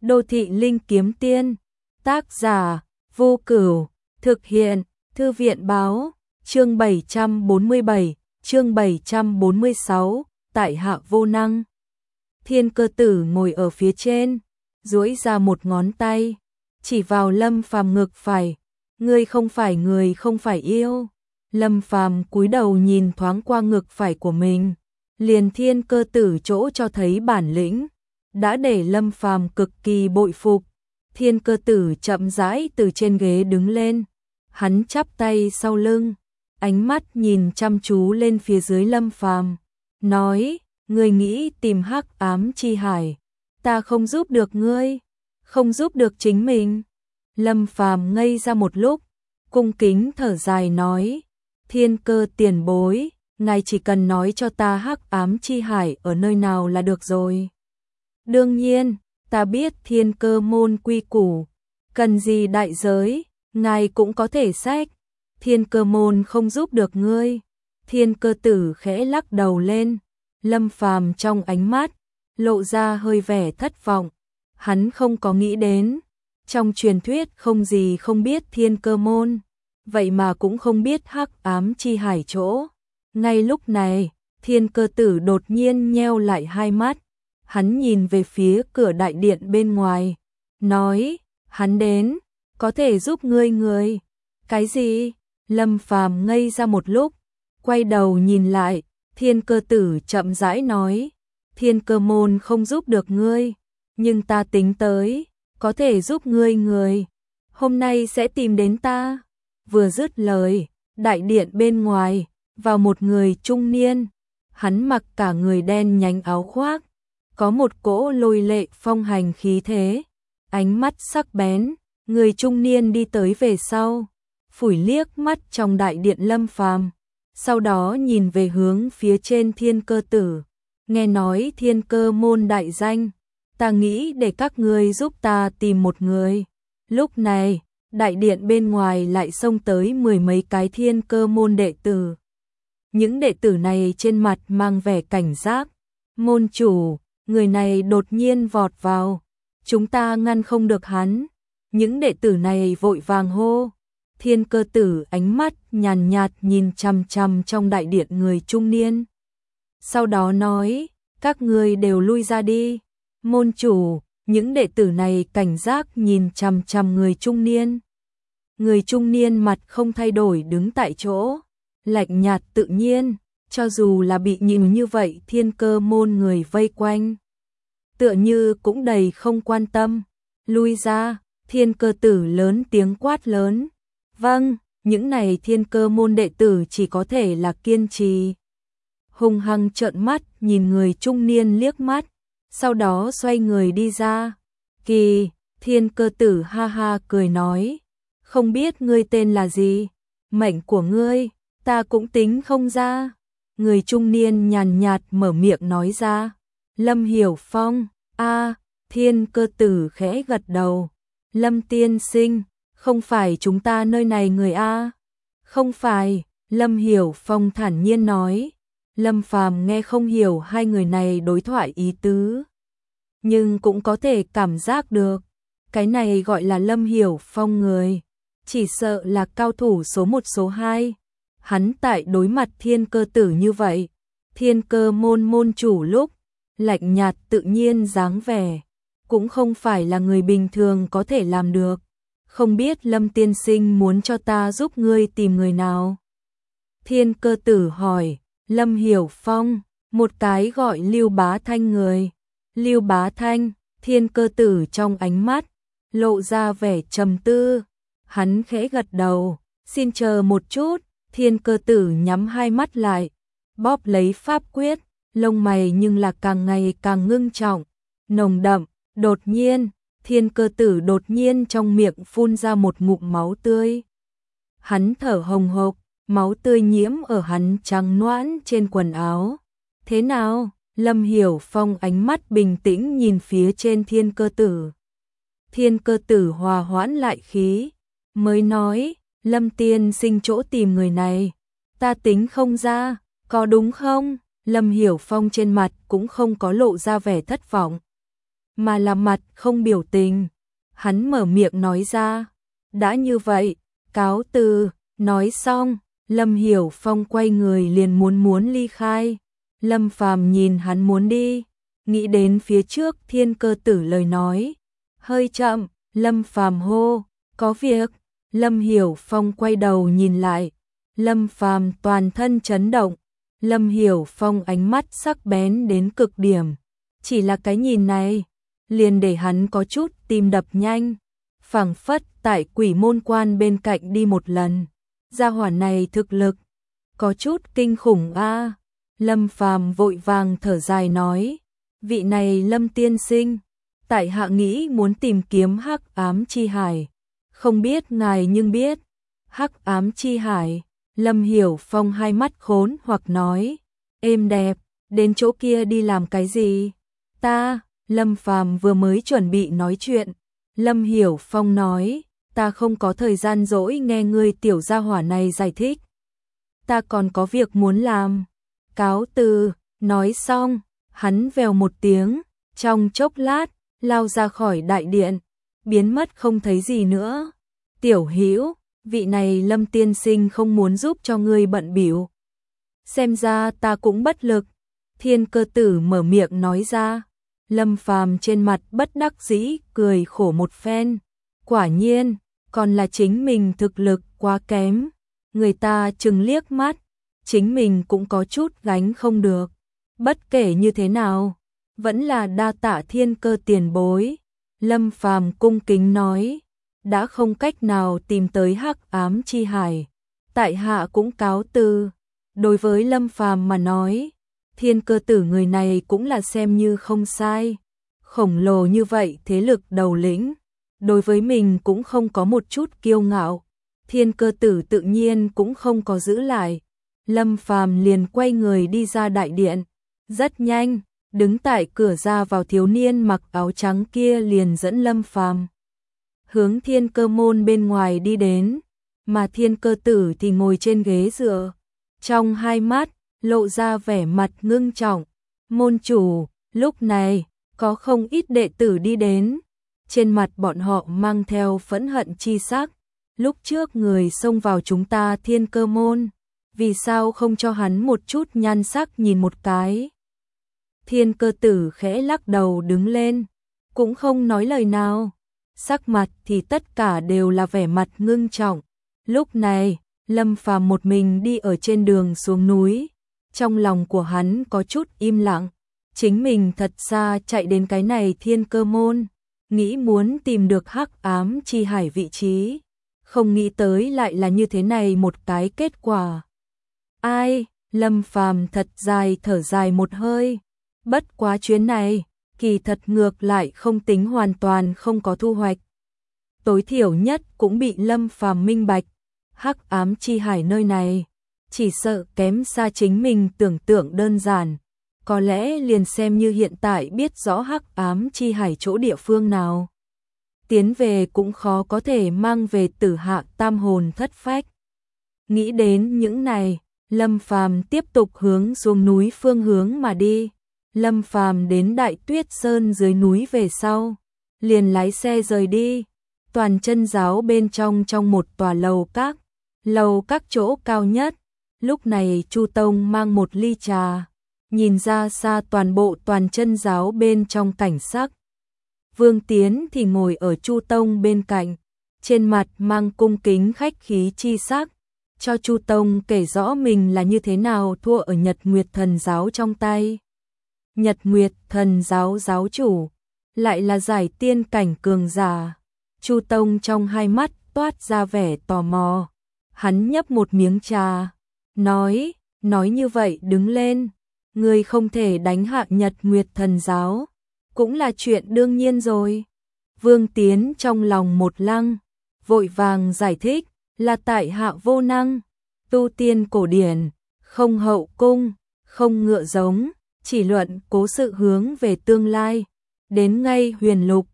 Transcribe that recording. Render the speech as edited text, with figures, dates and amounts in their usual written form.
Đô thị linh kiếm tiên, tác giả, Vô Cửu, thực hiện, Thư viện báo, chương 747, chương 746, tại hạ vô năng. Thiên Cơ Tử ngồi ở phía trên, duỗi ra một ngón tay, chỉ vào Lâm Phàm ngực phải, người không phải yêu. Lâm Phàm cúi đầu nhìn thoáng qua ngực phải của mình, liền Thiên Cơ Tử chỗ cho thấy bản lĩnh, đã để Lâm Phàm cực kỳ bội phục. Thiên Cơ Tử chậm rãi từ trên ghế đứng lên, hắn chắp tay sau lưng, ánh mắt nhìn chăm chú lên phía dưới Lâm Phàm, nói: "Ngươi nghĩ tìm Hắc Ám Chi Hải, ta không giúp được ngươi, không giúp được chính mình." Lâm Phàm ngây ra một lúc, cung kính thở dài nói: "Thiên Cơ tiền bối, ngài chỉ cần nói cho ta Hắc Ám Chi Hải ở nơi nào là được rồi. Đương nhiên, ta biết Thiên Cơ môn quy củ, cần gì đại giới, ngài cũng có thể xách. Thiên Cơ môn không giúp được ngươi." Thiên Cơ Tử khẽ lắc đầu lên, Lâm Phàm trong ánh mắt lộ ra hơi vẻ thất vọng. Hắn không có nghĩ đến, trong truyền thuyết không gì không biết Thiên Cơ môn, vậy mà cũng không biết Hắc Ám Chi Hải chỗ. Ngay lúc này, Thiên Cơ Tử đột nhiên nheo lại hai mắt, hắn nhìn về phía cửa đại điện bên ngoài, nói: "Hắn đến, có thể giúp ngươi người." "Cái gì?" Lâm Phàm ngây ra một lúc, quay đầu nhìn lại, Thiên Cơ Tử chậm rãi nói: "Thiên Cơ môn không giúp được ngươi, nhưng ta tính tới, có thể giúp ngươi người. Hôm nay sẽ tìm đến ta." Vừa dứt lời, đại điện bên ngoài vào một người trung niên, hắn mặc cả người đen nhánh áo khoác, có một cỗ lôi lệ phong hành khí thế, ánh mắt sắc bén. Người trung niên đi tới về sau, phủi liếc mắt trong đại điện Lâm Phàm, sau đó nhìn về hướng phía trên Thiên Cơ Tử, nghe nói Thiên Cơ môn đại danh, ta nghĩ để các ngươi giúp ta tìm một người. Lúc này, đại điện bên ngoài lại xông tới mười mấy cái Thiên Cơ môn đệ tử. Những đệ tử này trên mặt mang vẻ cảnh giác. "Môn chủ, người này đột nhiên vọt vào, chúng ta ngăn không được hắn." Những đệ tử này vội vàng hô. Thiên Cơ Tử ánh mắt nhàn nhạt nhìn chằm chằm trong đại điện người trung niên, sau đó nói: "Các ngươi đều lui ra đi." "Môn chủ." Những đệ tử này cảnh giác nhìn chằm chằm người trung niên. Người trung niên mặt không thay đổi đứng tại chỗ, lạnh nhạt tự nhiên, cho dù là bị nhìn như vậy Thiên Cơ môn người vây quanh, tựa như cũng đầy không quan tâm. "Lui ra!" Thiên Cơ Tử lớn tiếng quát lớn. "Vâng." Những này Thiên Cơ môn đệ tử chỉ có thể là kiên trì, hung hăng trợn mắt nhìn người trung niên liếc mắt, sau đó xoay người đi ra. "Kỳ." Thiên Cơ Tử ha ha cười nói: "Không biết ngươi tên là gì? Mệnh của ngươi ta cũng tính không ra." Người trung niên nhàn nhạt mở miệng nói ra: "Lâm Hiểu Phong." "A." Thiên Cơ Tử khẽ gật đầu. "Lâm tiên sinh, không phải chúng ta nơi này người a?" "Không phải." Lâm Hiểu Phong thản nhiên nói. Lâm Phàm nghe không hiểu hai người này đối thoại ý tứ, nhưng cũng có thể cảm giác được, cái này gọi là Lâm Hiểu Phong người, chỉ sợ là cao thủ số 1 số 2. Hắn tại đối mặt Thiên Cơ Tử như vậy, Thiên Cơ môn môn chủ lúc lạnh nhạt tự nhiên dáng vẻ, cũng không phải là người bình thường có thể làm được. "Không biết Lâm tiên sinh muốn cho ta giúp ngươi tìm người nào?" Thiên Cơ Tử hỏi. "Lâm Hiểu Phong." "Một cái gọi Lưu Bá Thanh người." "Lưu Bá Thanh?" Thiên Cơ Tử trong ánh mắt lộ ra vẻ trầm tư, hắn khẽ gật đầu. "Xin chờ một chút." Thiên Cơ Tử nhắm hai mắt lại, bóp lấy pháp quyết, lông mày nhưng là càng ngày càng ngưng trọng, nồng đậm. Đột nhiên, Thiên Cơ Tử đột nhiên trong miệng phun ra một ngụm máu tươi. Hắn thở hồng hộc, máu tươi nhiễm ở hắn trắng nõn trên quần áo. "Thế nào?" Lâm Hiểu Phong ánh mắt bình tĩnh nhìn phía trên Thiên Cơ Tử. Thiên Cơ Tử hòa hoãn lại khí, mới nói: "Lâm tiên sinh chỗ tìm người này, ta tính không ra, có đúng không?" Lâm Hiểu Phong trên mặt cũng không có lộ ra vẻ thất vọng. mà là mặt không biểu tình. Hắn mở miệng nói ra, đã như vậy, cáo từ. Nói xong, Lâm Hiểu Phong quay người liền muốn ly khai. Lâm Phàm nhìn hắn muốn đi, nghĩ đến phía trước Thiên Cơ Tử lời nói, hơi chậm. Lâm Phàm hô, có việc. Lâm Hiểu Phong quay đầu nhìn lại, Lâm Phàm toàn thân chấn động. Lâm Hiểu Phong ánh mắt sắc bén đến cực điểm, chỉ là cái nhìn này liền để hắn có chút tim đập nhanh, phảng phất tại Quỷ Môn Quan bên cạnh đi một lần. Gia hỏa này thực lực có chút kinh khủng a. Lâm Phàm vội vàng thở dài nói, vị này Lâm tiên sinh, tại hạ nghĩ muốn tìm kiếm Hắc Ám Chi Hải, không biết ngài nhưng biết Hắc Ám Chi Hải. Lâm Hiểu Phong hai mắt khốn hoặc nói, êm đẹp, đến chỗ kia đi làm cái gì? Ta, Lâm Phàm vừa mới chuẩn bị nói chuyện, Lâm Hiểu Phong nói, ta không có thời gian rỗi nghe ngươi tiểu gia hỏa này giải thích. Ta còn có việc muốn làm. Cáo từ. Nói xong, hắn vèo một tiếng, trong chốc lát, lao ra khỏi đại điện, biến mất không thấy gì nữa. Tiểu Hữu, vị này Lâm tiên sinh không muốn giúp cho ngươi bận bịu. Xem ra ta cũng bất lực. Thiên Cơ Tử mở miệng nói ra. Lâm Phàm trên mặt bất đắc dĩ cười khổ một phen. Quả nhiên, còn là chính mình thực lực quá kém. Người ta chừng liếc mắt, chính mình cũng có chút gánh không được. Bất kể như thế nào, vẫn là đa tạ Thiên Cơ tiền bối. Lâm Phàm cung kính nói, đã không cách nào tìm tới Hắc Ám Chi Hải, tại hạ cũng cáo từ. Đối với Lâm Phàm mà nói, Thiên Cơ Tử người này cũng là xem như không sai. Khổng lồ như vậy thế lực đầu lĩnh, đối với mình cũng không có một chút kiêu ngạo. Thiên Cơ Tử tự nhiên cũng không có giữ lại. Lâm Phàm liền quay người đi ra đại điện. Rất nhanh, đứng tại cửa ra vào thiếu niên mặc áo trắng kia liền dẫn Lâm Phàm hướng Thiên Cơ môn bên ngoài đi đến, mà Thiên Cơ Tử thì ngồi trên ghế dựa, trong hai mắt lộ ra vẻ mặt ngưng trọng. Môn chủ, lúc này có không ít đệ tử đi đến, trên mặt bọn họ mang theo phẫn hận chi sắc. Lúc trước người xông vào chúng ta Thiên Cơ môn, vì sao không cho hắn một chút nhan sắc nhìn một cái? Thiên Cơ Tử khẽ lắc đầu đứng lên, cũng không nói lời nào, sắc mặt thì tất cả đều là vẻ mặt ngưng trọng. Lúc này, Lâm Phàm một mình đi ở trên đường xuống núi, trong lòng của hắn có chút im lặng. Chính mình thật xa chạy đến cái này Thiên Cơ môn, nghĩ muốn tìm được Hắc Ám Chi Hải vị trí, không nghĩ tới lại là như thế này một cái kết quả. Ai, Lâm Phàm thật dài thở dài một hơi, bất quá chuyến này, kỳ thật ngược lại không tính hoàn toàn không có thu hoạch. Tối thiểu nhất cũng bị Lâm Phàm minh bạch, Hắc Ám Chi Hải nơi này, chỉ sợ kém xa chính mình tưởng tượng đơn giản. Có lẽ liền xem như hiện tại biết rõ Hắc Ám Chi Hải chỗ địa phương nào, tiến về cũng khó có thể mang về Tử Hạ Tam Hồn Thất Phách. Nghĩ đến những này, Lâm Phàm tiếp tục hướng xuống núi phương hướng mà đi. Lâm Phàm đến Đại Tuyết Sơn dưới núi về sau, liền lái xe rời đi. Toàn Chân Giáo bên trong một tòa lầu các chỗ cao nhất. Lúc này Chu Tông mang một ly trà, nhìn ra xa toàn bộ Toàn Chân Giáo bên trong cảnh sắc. Vương Tiến thì ngồi ở Chu Tông bên cạnh, trên mặt mang cung kính khách khí chi sắc, cho Chu Tông kể rõ mình là như thế nào thua ở Nhật Nguyệt Thần Giáo trong tay. Nhật Nguyệt Thần Giáo giáo chủ, lại là giải tiên cảnh cường giả. Chu Tông trong hai mắt toát ra vẻ tò mò. Hắn nhấp một miếng trà, nói như vậy đứng lên, người không thể đánh hạ Nhật Nguyệt Thần Giáo, cũng là chuyện đương nhiên rồi. Vương Tiến trong lòng một lăng, vội vàng giải thích, là tại hạ vô năng, tu tiên cổ điển, không hậu cung, không ngựa giống, chỉ luận cố sự hướng về tương lai, đến ngay huyền lục,